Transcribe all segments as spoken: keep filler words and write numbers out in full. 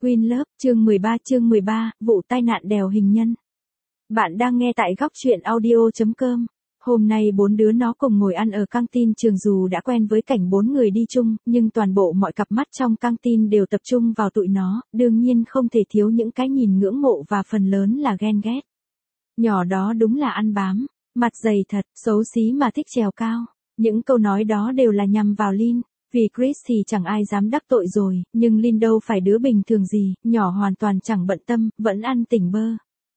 Queen Love, chương mười ba chương mười ba, vụ tai nạn đèo hình nhân. Bạn đang nghe tại góc truyện audio chấm com. Hôm nay bốn đứa nó cùng ngồi ăn ở căng tin trường dù đã quen với cảnh bốn người đi chung, nhưng toàn bộ mọi cặp mắt trong căng tin đều tập trung vào tụi nó, đương nhiên không thể thiếu những cái nhìn ngưỡng mộ và phần lớn là ghen ghét. Nhỏ đó đúng là ăn bám, mặt dày thật, xấu xí mà thích trèo cao. Những câu nói đó đều là nhằm vào Lynn. Vì Chris thì chẳng ai dám đắc tội rồi, nhưng Lynn đâu phải đứa bình thường gì, nhỏ hoàn toàn chẳng bận tâm, vẫn ăn tỉnh bơ.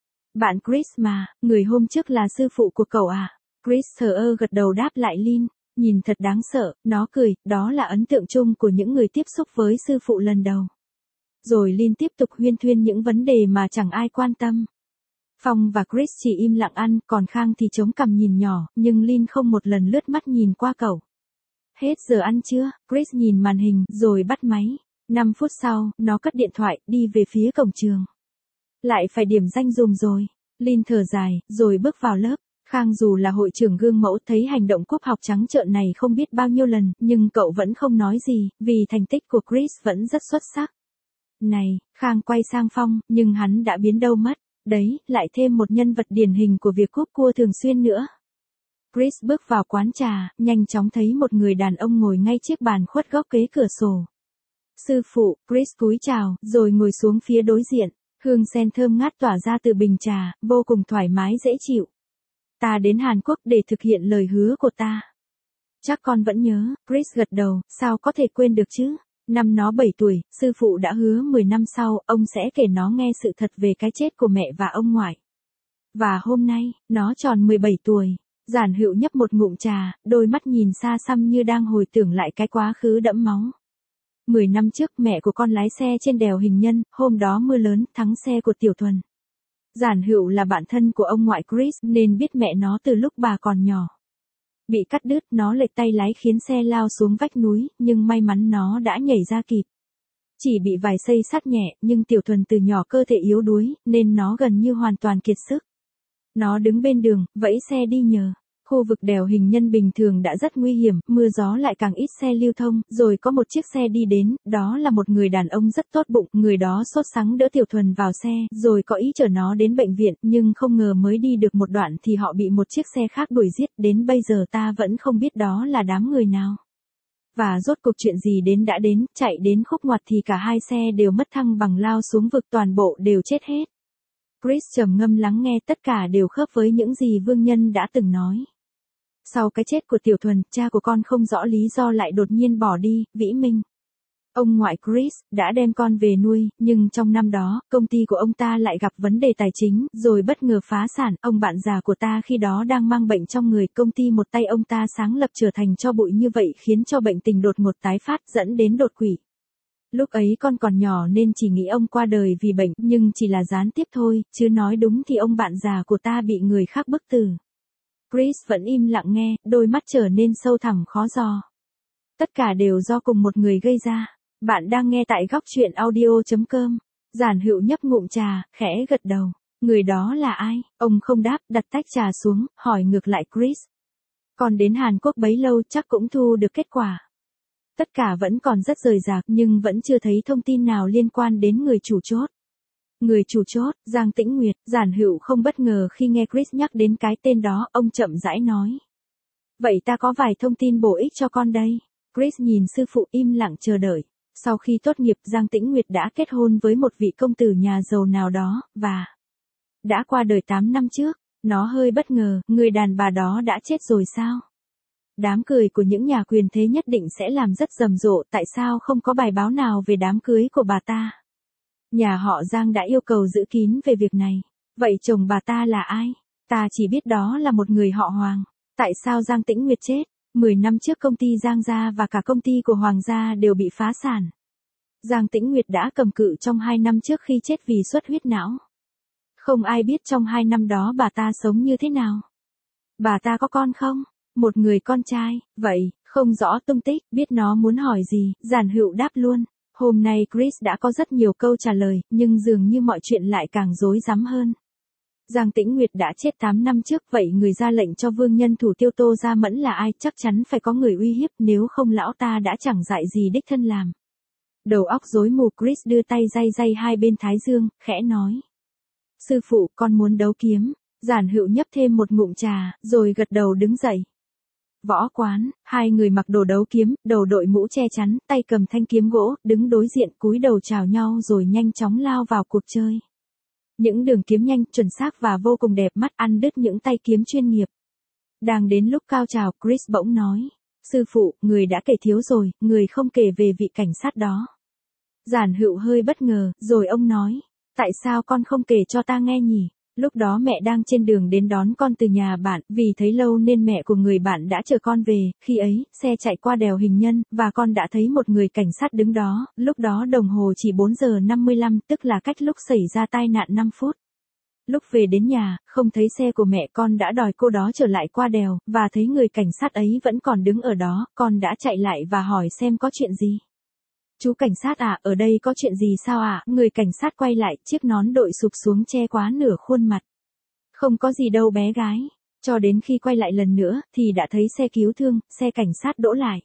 Bạn Chris mà, người hôm trước là sư phụ của cậu à? Chris thờ ơ gật đầu đáp lại Lynn, nhìn thật đáng sợ, nó cười, đó là ấn tượng chung của những người tiếp xúc với sư phụ lần đầu. Rồi Lynn tiếp tục huyên thuyên những vấn đề mà chẳng ai quan tâm. Phong và Chris chỉ im lặng ăn, còn Khang thì chống cằm nhìn nhỏ, nhưng Lynn không một lần lướt mắt nhìn qua cậu. Hết giờ ăn chưa? Chris nhìn màn hình, rồi bắt máy. năm phút sau, nó cất điện thoại, đi về phía cổng trường. Lại phải điểm danh dùm rồi. Lynn thở dài, rồi bước vào lớp. Khang dù là hội trưởng gương mẫu thấy hành động cúp học trắng trợn này không biết bao nhiêu lần, nhưng cậu vẫn không nói gì, vì thành tích của Chris vẫn rất xuất sắc. Này, Khang quay sang Phong, nhưng hắn đã biến đâu mất. Đấy, lại thêm một nhân vật điển hình của việc cúp cua thường xuyên nữa. Chris bước vào quán trà, nhanh chóng thấy một người đàn ông ngồi ngay chiếc bàn khuất góc kế cửa sổ. Sư phụ, Chris cúi chào, rồi ngồi xuống phía đối diện. Hương sen thơm ngát tỏa ra từ bình trà, vô cùng thoải mái dễ chịu. Ta đến Hàn Quốc để thực hiện lời hứa của ta. Chắc con vẫn nhớ, Chris gật đầu, sao có thể quên được chứ? Năm nó bảy tuổi, sư phụ đã hứa mười năm sau, ông sẽ kể nó nghe sự thật về cái chết của mẹ và ông ngoại. Và hôm nay, nó tròn mười bảy tuổi. Giản Hữu nhấp một ngụm trà, đôi mắt nhìn xa xăm như đang hồi tưởng lại cái quá khứ đẫm máu. Mười năm trước mẹ của con lái xe trên đèo hình nhân, hôm đó mưa lớn, thắng xe của Tiểu Thuần. Giản Hữu là bạn thân của ông ngoại Chris nên biết mẹ nó từ lúc bà còn nhỏ. Bị cắt đứt, nó lệch tay lái khiến xe lao xuống vách núi, nhưng may mắn nó đã nhảy ra kịp. Chỉ bị vài xây sát nhẹ, nhưng Tiểu Thuần từ nhỏ cơ thể yếu đuối, nên nó gần như hoàn toàn kiệt sức. Nó đứng bên đường, vẫy xe đi nhờ. Khu vực đèo hình nhân bình thường đã rất nguy hiểm, mưa gió lại càng ít xe lưu thông, rồi có một chiếc xe đi đến, đó là một người đàn ông rất tốt bụng, người đó sốt sắng đỡ Tiểu Thuần vào xe, rồi có ý chở nó đến bệnh viện, nhưng không ngờ mới đi được một đoạn thì họ bị một chiếc xe khác đuổi giết, đến bây giờ ta vẫn không biết đó là đám người nào. Và rốt cuộc chuyện gì đến đã đến, chạy đến khúc ngoặt thì cả hai xe đều mất thăng bằng lao xuống vực, toàn bộ đều chết hết. Chris trầm ngâm lắng nghe, tất cả đều khớp với những gì Vương Nhân đã từng nói. Sau cái chết của Tiểu Thuần, cha của con không rõ lý do lại đột nhiên bỏ đi, Vĩ Minh. Ông ngoại Chris đã đem con về nuôi, nhưng trong năm đó, công ty của ông ta lại gặp vấn đề tài chính, rồi bất ngờ phá sản. Ông bạn già của ta khi đó đang mang bệnh trong người, công ty một tay ông ta sáng lập trở thành tro bụi như vậy, khiến cho bệnh tình đột ngột tái phát, dẫn đến đột quỵ. Lúc ấy con còn nhỏ nên chỉ nghĩ ông qua đời vì bệnh, nhưng chỉ là gián tiếp thôi, chứ nói đúng thì ông bạn già của ta bị người khác bức tử. Chris vẫn im lặng nghe, đôi mắt trở nên sâu thẳm khó dò. Tất cả đều do cùng một người gây ra. Bạn đang nghe tại góc truyện audio chấm com. Giản Hữu nhấp ngụm trà, khẽ gật đầu. Người đó là ai? Ông không đáp, đặt tách trà xuống, hỏi ngược lại Chris. Còn đến Hàn Quốc bấy lâu chắc cũng thu được kết quả. Tất cả vẫn còn rất rời rạc nhưng vẫn chưa thấy thông tin nào liên quan đến người chủ chốt. Người chủ chốt, Giang Tĩnh Nguyệt. Giản Hữu không bất ngờ khi nghe Chris nhắc đến cái tên đó, ông chậm rãi nói. Vậy ta có vài thông tin bổ ích cho con đây. Chris nhìn sư phụ im lặng chờ đợi. Sau khi tốt nghiệp, Giang Tĩnh Nguyệt đã kết hôn với một vị công tử nhà giàu nào đó, và đã qua đời tám năm trước. Nó hơi bất ngờ, người đàn bà đó đã chết rồi sao? Đám cười của những nhà quyền thế nhất định sẽ làm rất rầm rộ, tại sao không có bài báo nào về đám cưới của bà ta? Nhà họ Giang đã yêu cầu giữ kín về việc này. Vậy chồng bà ta là ai? Ta chỉ biết đó là một người họ Hoàng. Tại sao Giang Tĩnh Nguyệt chết? Mười năm trước công ty Giang gia và cả công ty của Hoàng gia đều bị phá sản. Giang Tĩnh Nguyệt đã cầm cự trong hai năm trước khi chết vì xuất huyết não. Không ai biết trong hai năm đó bà ta sống như thế nào. Bà ta có con không? Một người con trai, vậy, không rõ tung tích, biết nó muốn hỏi gì, Giản Hữu đáp luôn. Hôm nay Chris đã có rất nhiều câu trả lời, nhưng dường như mọi chuyện lại càng rối rắm hơn. Giang Tĩnh Nguyệt đã chết tám năm trước, vậy người ra lệnh cho Vương Nhân thủ tiêu Tô Gia Mẫn là ai? Chắc chắn phải có người uy hiếp, nếu không lão ta đã chẳng dại gì đích thân làm. Đầu óc rối mù Chris đưa tay day day hai bên thái dương, khẽ nói. Sư phụ, con muốn đấu kiếm. Giản Hựu nhấp thêm một ngụm trà, rồi gật đầu đứng dậy. Võ quán, hai người mặc đồ đấu kiếm, đầu đội mũ che chắn, tay cầm thanh kiếm gỗ, đứng đối diện cúi đầu chào nhau rồi nhanh chóng lao vào cuộc chơi. Những đường kiếm nhanh, chuẩn xác và vô cùng đẹp mắt ăn đứt những tay kiếm chuyên nghiệp. Đang đến lúc cao trào, Chris bỗng nói. Sư phụ, người đã kể thiếu rồi, người không kể về vị cảnh sát đó. Giản Hựu hơi bất ngờ, rồi ông nói. Tại sao con không kể cho ta nghe nhỉ? Lúc đó mẹ đang trên đường đến đón con từ nhà bạn, vì thấy lâu nên mẹ của người bạn đã chờ con về, khi ấy, xe chạy qua đèo Hình Nhân, và con đã thấy một người cảnh sát đứng đó, lúc đó đồng hồ chỉ bốn giờ năm mươi lăm, tức là cách lúc xảy ra tai nạn năm phút. Lúc về đến nhà, không thấy xe của mẹ con đã đòi cô đó trở lại qua đèo, và thấy người cảnh sát ấy vẫn còn đứng ở đó, con đã chạy lại và hỏi xem có chuyện gì. Chú cảnh sát à, ở đây có chuyện gì sao ạ? À? Người cảnh sát quay lại, chiếc nón đội sụp xuống che quá nửa khuôn mặt. Không có gì đâu bé gái. Cho đến khi quay lại lần nữa, thì đã thấy xe cứu thương, xe cảnh sát đỗ lại.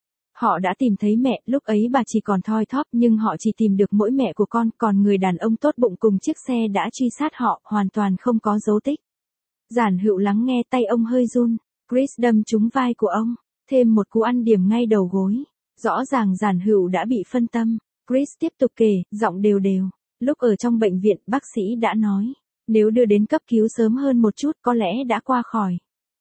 Họ đã tìm thấy mẹ, lúc ấy bà chỉ còn thoi thóp nhưng họ chỉ tìm được mỗi mẹ của con, còn người đàn ông tốt bụng cùng chiếc xe đã truy sát họ, hoàn toàn không có dấu tích. Giản Hựu lắng nghe tay ông hơi run, Chris đâm trúng vai của ông, thêm một cú ăn điểm ngay đầu gối. Rõ ràng Giản Hựu đã bị phân tâm. Chris tiếp tục kể, giọng đều đều. Lúc ở trong bệnh viện, bác sĩ đã nói, nếu đưa đến cấp cứu sớm hơn một chút có lẽ đã qua khỏi.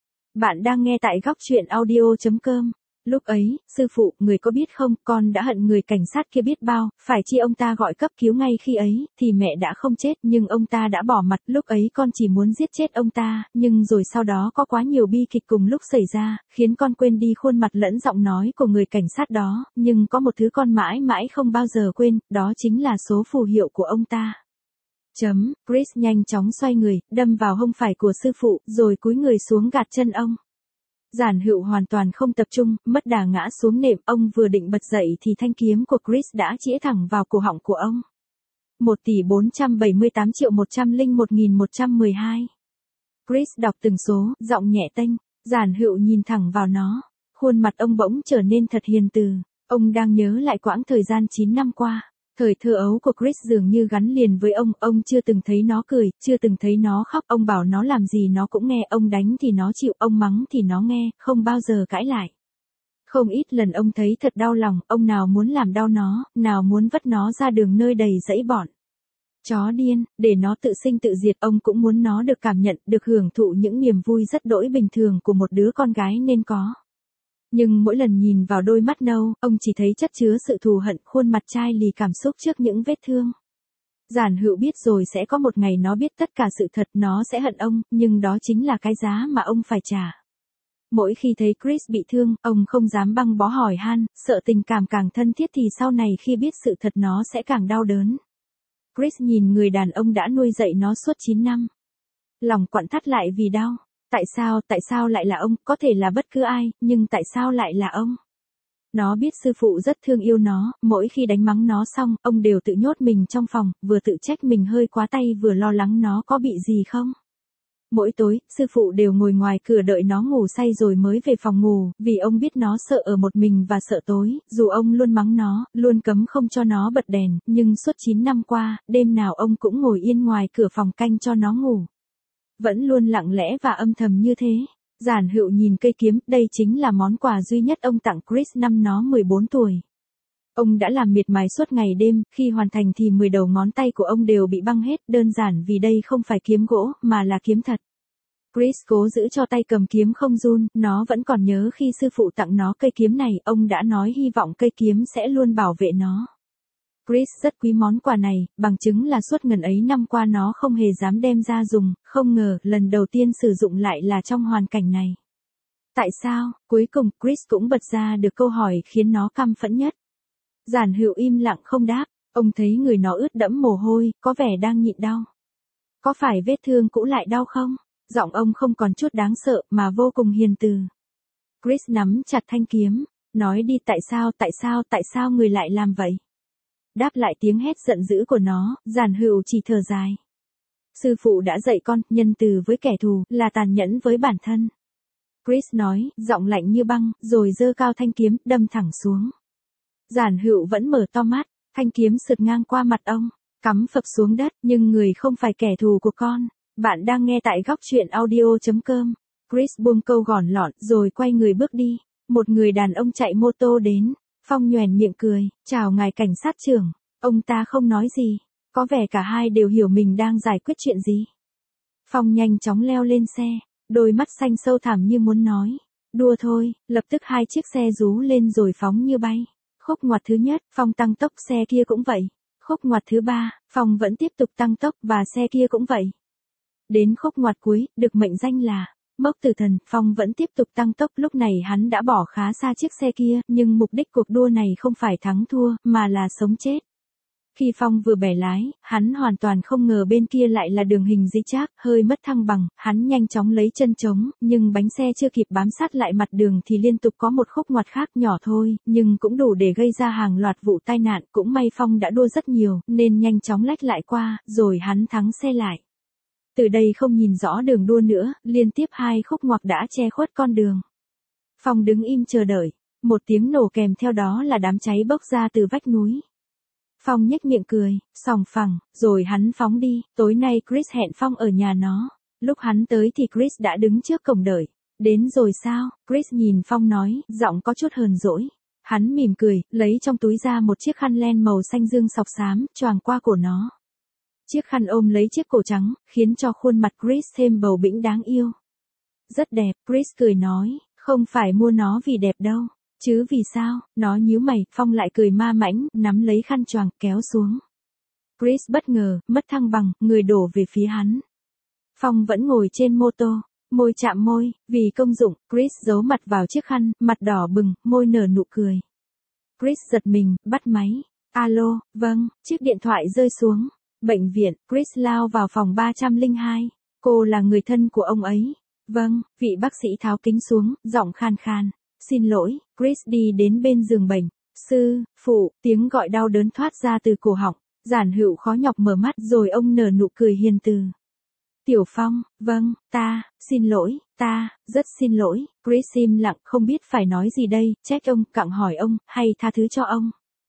Bạn đang nghe tại góc truyện audio chấm com. Lúc ấy, sư phụ, người có biết không, con đã hận người cảnh sát kia biết bao, phải chi ông ta gọi cấp cứu ngay khi ấy, thì mẹ đã không chết, nhưng ông ta đã bỏ mặt, lúc ấy con chỉ muốn giết chết ông ta, nhưng rồi sau đó có quá nhiều bi kịch cùng lúc xảy ra, khiến con quên đi khuôn mặt lẫn giọng nói của người cảnh sát đó, nhưng có một thứ con mãi mãi không bao giờ quên, đó chính là số phù hiệu của ông ta. Chấm, Chris nhanh chóng xoay người, đâm vào hông phải của sư phụ, rồi cúi người xuống gạt chân ông. Giản Hựu hoàn toàn không tập trung, mất đà ngã xuống nệm, ông vừa định bật dậy thì thanh kiếm của Chris đã chĩa thẳng vào cổ họng của ông. một tỷ bốn trăm bảy mươi tám triệu một trăm lẻ một nghìn một trăm mười hai. Chris đọc từng số, giọng nhẹ tênh, Giản Hựu nhìn thẳng vào nó. Khuôn mặt ông bỗng trở nên thật hiền từ, ông đang nhớ lại quãng thời gian chín năm qua. Thời thơ ấu của Chris dường như gắn liền với ông, ông chưa từng thấy nó cười, chưa từng thấy nó khóc, ông bảo nó làm gì nó cũng nghe, ông đánh thì nó chịu, ông mắng thì nó nghe, không bao giờ cãi lại. Không ít lần ông thấy thật đau lòng, ông nào muốn làm đau nó, nào muốn vất nó ra đường nơi đầy dẫy bọn chó điên, để nó tự sinh tự diệt, ông cũng muốn nó được cảm nhận, được hưởng thụ những niềm vui rất đỗi bình thường của một đứa con gái nên có. Nhưng mỗi lần nhìn vào đôi mắt nâu, ông chỉ thấy chất chứa sự thù hận, khuôn mặt chai lì cảm xúc trước những vết thương. Giản Hựu biết rồi sẽ có một ngày nó biết tất cả sự thật, nó sẽ hận ông, nhưng đó chính là cái giá mà ông phải trả. Mỗi khi thấy Chris bị thương, ông không dám băng bó hỏi han, sợ tình cảm càng thân thiết thì sau này khi biết sự thật nó sẽ càng đau đớn. Chris nhìn người đàn ông đã nuôi dạy nó suốt chín năm. Lòng quặn thắt lại vì đau. Tại sao, tại sao lại là ông, có thể là bất cứ ai, nhưng tại sao lại là ông? Nó biết sư phụ rất thương yêu nó, mỗi khi đánh mắng nó xong, ông đều tự nhốt mình trong phòng, vừa tự trách mình hơi quá tay vừa lo lắng nó có bị gì không. Mỗi tối, sư phụ đều ngồi ngoài cửa đợi nó ngủ say rồi mới về phòng ngủ, vì ông biết nó sợ ở một mình và sợ tối, dù ông luôn mắng nó, luôn cấm không cho nó bật đèn, nhưng suốt chín năm qua, đêm nào ông cũng ngồi yên ngoài cửa phòng canh cho nó ngủ. Vẫn luôn lặng lẽ và âm thầm như thế. Giản Hựu nhìn cây kiếm, đây chính là món quà duy nhất ông tặng Chris năm nó mười bốn tuổi. Ông đã làm miệt mài suốt ngày đêm, khi hoàn thành thì mười đầu ngón tay của ông đều bị băng hết, đơn giản vì đây không phải kiếm gỗ, mà là kiếm thật. Chris cố giữ cho tay cầm kiếm không run, nó vẫn còn nhớ khi sư phụ tặng nó cây kiếm này, ông đã nói hy vọng cây kiếm sẽ luôn bảo vệ nó. Chris rất quý món quà này, bằng chứng là suốt ngần ấy năm qua nó không hề dám đem ra dùng, không ngờ, lần đầu tiên sử dụng lại là trong hoàn cảnh này. Tại sao? Cuối cùng, Chris cũng bật ra được câu hỏi khiến nó căm phẫn nhất. Giản Hựu im lặng không đáp, ông thấy người nó ướt đẫm mồ hôi, có vẻ đang nhịn đau. Có phải vết thương cũ lại đau không? Giọng ông không còn chút đáng sợ, mà vô cùng hiền từ. Chris nắm chặt thanh kiếm, nói đi tại sao, tại sao, tại sao người lại làm vậy? Đáp lại tiếng hét giận dữ của nó, Giản Hựu chỉ thở dài. Sư phụ đã dạy con, nhân từ với kẻ thù, là tàn nhẫn với bản thân. Chris nói, giọng lạnh như băng, rồi giơ cao thanh kiếm, đâm thẳng xuống. Giản Hựu vẫn mở to mắt, Thanh kiếm sượt ngang qua mặt ông, cắm phập xuống đất, nhưng người không phải kẻ thù của con. Bạn đang nghe tại góc chuyện audio.com. Chris buông câu gòn lọn rồi quay người bước đi. Một người đàn ông chạy mô tô đến. Phong nhoẻn miệng cười, chào ngài cảnh sát trưởng. Ông ta không nói gì. Có vẻ cả hai đều hiểu mình đang giải quyết chuyện gì. Phong nhanh chóng leo lên xe, đôi mắt xanh sâu thẳm như muốn nói. Đùa thôi, lập tức hai chiếc xe rú lên rồi phóng như bay. Khúc ngoặt thứ nhất, Phong tăng tốc, xe kia cũng vậy. Khúc ngoặt thứ ba, Phong vẫn tiếp tục tăng tốc và xe kia cũng vậy. Đến khúc ngoặt cuối, được mệnh danh là Mốc Tử Thần, Phong vẫn tiếp tục tăng tốc. Lúc này hắn đã bỏ khá xa chiếc xe kia, nhưng mục đích cuộc đua này không phải thắng thua, mà là sống chết. Khi Phong vừa bẻ lái, hắn hoàn toàn không ngờ bên kia lại là đường hình dĩ trác, hơi mất thăng bằng, hắn nhanh chóng lấy chân chống, nhưng bánh xe chưa kịp bám sát lại mặt đường thì liên tục có một khúc ngoặt khác nhỏ thôi, nhưng cũng đủ để gây ra hàng loạt vụ tai nạn. Cũng may Phong đã đua rất nhiều, nên nhanh chóng lách lại qua, rồi hắn thắng xe lại. Từ đây không nhìn rõ đường đua nữa, liên tiếp hai khúc ngoặt đã che khuất con đường. Phong đứng im chờ đợi, một tiếng nổ kèm theo đó là đám cháy bốc ra từ vách núi. Phong nhếch miệng cười, sòng phẳng, rồi hắn phóng đi. Tối nay Chris hẹn Phong ở nhà nó. Lúc hắn tới thì Chris đã đứng trước cổng đợi. Đến rồi sao? Chris nhìn Phong nói, giọng có chút hờn dỗi. Hắn mỉm cười, lấy trong túi ra một chiếc khăn len màu xanh dương sọc xám, choàng qua cổ nó. Chiếc khăn ôm lấy chiếc cổ trắng, khiến cho khuôn mặt Chris thêm bầu bĩnh đáng yêu. Rất đẹp, Chris cười nói, không phải mua nó vì đẹp đâu. Chứ vì sao? Nó nhíu mày. Phong lại cười ma mãnh, nắm lấy khăn choàng, kéo xuống. Chris bất ngờ, mất thăng bằng, người đổ về phía hắn. Phong vẫn ngồi trên mô tô, môi chạm môi, vì công dụng, Chris giấu mặt vào chiếc khăn, mặt đỏ bừng, môi nở nụ cười. Chris giật mình, bắt máy. Alo, vâng, chiếc điện thoại rơi xuống. Bệnh viện, Chris lao vào phòng ba không hai. Cô là người thân của ông ấy. Vâng, vị bác sĩ tháo kính xuống, giọng khan khan. Xin lỗi, Chris đi đến bên giường bệnh. Sư, phụ, tiếng gọi đau đớn thoát ra từ cổ họng. Giản Hữu khó nhọc mở mắt rồi ông nở nụ cười hiền từ. Tiểu Phong, vâng, ta, xin lỗi, ta, rất xin lỗi. Chris im lặng, không biết phải nói gì đây, trách ông, cặng hỏi ông, hay tha thứ cho ông.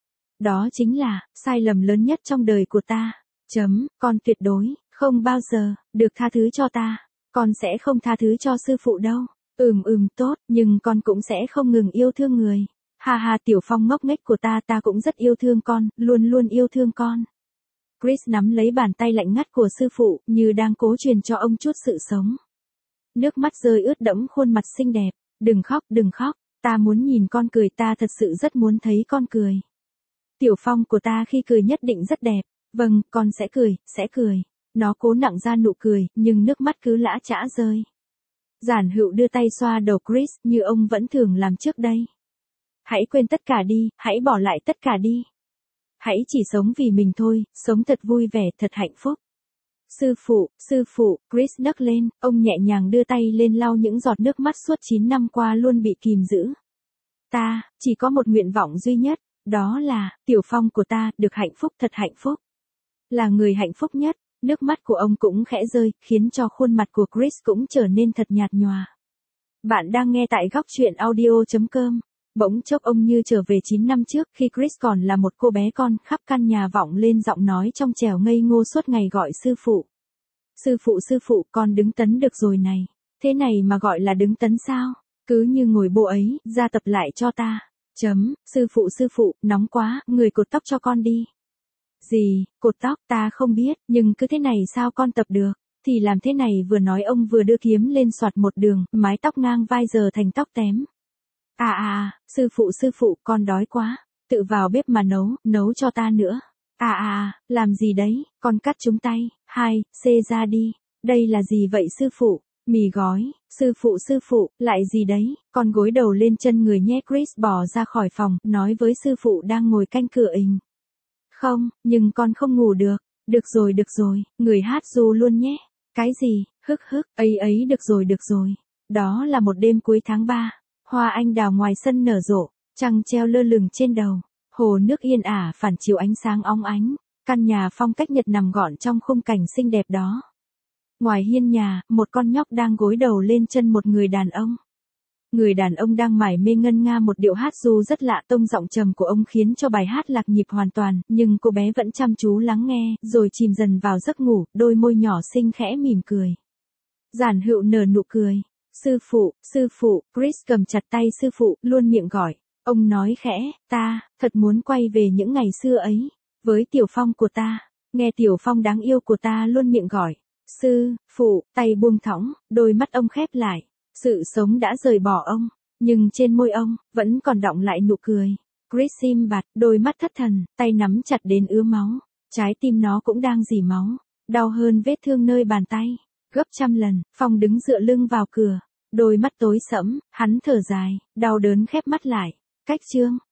Đó chính là, sai lầm lớn nhất trong đời của ta. Chấm, con tuyệt đối, không bao giờ, được tha thứ cho ta. Con sẽ không tha thứ cho sư phụ đâu. Ừm ừm tốt, nhưng con cũng sẽ không ngừng yêu thương người. Ha ha, Tiểu Phong ngốc nghếch của ta, ta cũng rất yêu thương con, luôn luôn yêu thương con. Chris nắm lấy bàn tay lạnh ngắt của sư phụ, như đang cố truyền cho ông chút sự sống. Nước mắt rơi ướt đẫm khuôn mặt xinh đẹp. Đừng khóc, đừng khóc, ta muốn nhìn con cười, ta thật sự rất muốn thấy con cười. Tiểu Phong của ta khi cười nhất định rất đẹp. Vâng, con sẽ cười, sẽ cười. Nó cố nặng ra nụ cười, nhưng nước mắt cứ lã chã rơi. Giản Hữu đưa tay xoa đầu Chris, như ông vẫn thường làm trước đây. Hãy quên tất cả đi, hãy bỏ lại tất cả đi. Hãy chỉ sống vì mình thôi, sống thật vui vẻ, thật hạnh phúc. Sư phụ, sư phụ, Chris nấc lên, ông nhẹ nhàng đưa tay lên lau những giọt nước mắt suốt chín năm qua luôn bị kìm giữ. Ta, chỉ có một nguyện vọng duy nhất, đó là, Tiểu Phong của ta, được hạnh phúc, thật hạnh phúc. Là người hạnh phúc nhất. Nước mắt của ông cũng khẽ rơi, khiến cho khuôn mặt của Chris cũng trở nên thật nhạt nhòa. Bạn đang nghe tại góc chuyện audio.com. Bỗng chốc ông như trở về chín năm trước, khi Chris còn là một cô bé con, khắp căn nhà vọng lên giọng nói trong trẻo ngây ngô suốt ngày gọi sư phụ. Sư phụ sư phụ, con đứng tấn được rồi này. Thế này mà gọi là đứng tấn sao? Cứ như ngồi bộ ấy, ra tập lại cho ta. Chấm, sư phụ sư phụ, nóng quá, người cột tóc cho con đi. Gì, cột tóc, ta không biết, nhưng cứ thế này sao con tập được? Thì làm thế này, vừa nói ông vừa đưa kiếm lên soạt một đường, mái tóc ngang vai giờ thành tóc tém. À à, sư phụ sư phụ, con đói quá, tự vào bếp mà nấu, nấu cho ta nữa. À à, làm gì đấy, con cắt chúng tay, hai, xê ra đi. Đây là gì vậy sư phụ? Mì gói, sư phụ sư phụ, lại gì đấy? Con gối đầu lên chân người nhé. Chris bỏ ra khỏi phòng, nói với sư phụ đang ngồi canh cửa ình. Không, nhưng con không ngủ được. Được rồi được rồi, người hát ru luôn nhé. Cái gì, hức hức, ấy ấy được rồi được rồi. Đó là một đêm cuối tháng ba. Hoa anh đào ngoài sân nở rộ, trăng treo lơ lửng trên đầu. Hồ nước yên ả phản chiếu ánh sáng óng ánh. Căn nhà phong cách Nhật nằm gọn trong khung cảnh xinh đẹp đó. Ngoài hiên nhà, một con nhóc đang gối đầu lên chân một người đàn ông. Người đàn ông đang mải mê ngân nga một điệu hát ru rất lạ, tông giọng trầm của ông khiến cho bài hát lạc nhịp hoàn toàn, nhưng cô bé vẫn chăm chú lắng nghe, rồi chìm dần vào giấc ngủ, đôi môi nhỏ xinh khẽ mỉm cười. Giản Hữu nở nụ cười. Sư phụ, sư phụ, Chris cầm chặt tay sư phụ, luôn miệng gọi. Ông nói khẽ, ta, thật muốn quay về những ngày xưa ấy, với Tiểu Phong của ta. Nghe Tiểu Phong đáng yêu của ta luôn miệng gọi. Sư, phụ, tay buông thõng, đôi mắt ông khép lại. Sự sống đã rời bỏ ông, nhưng trên môi ông, vẫn còn đọng lại nụ cười. Chris im bặt, đôi mắt thất thần, tay nắm chặt đến ứa máu. Trái tim nó cũng đang rỉ máu, đau hơn vết thương nơi bàn tay, gấp trăm lần. Phong đứng dựa lưng vào cửa, đôi mắt tối sẫm, hắn thở dài, đau đớn khép mắt lại. Cách chương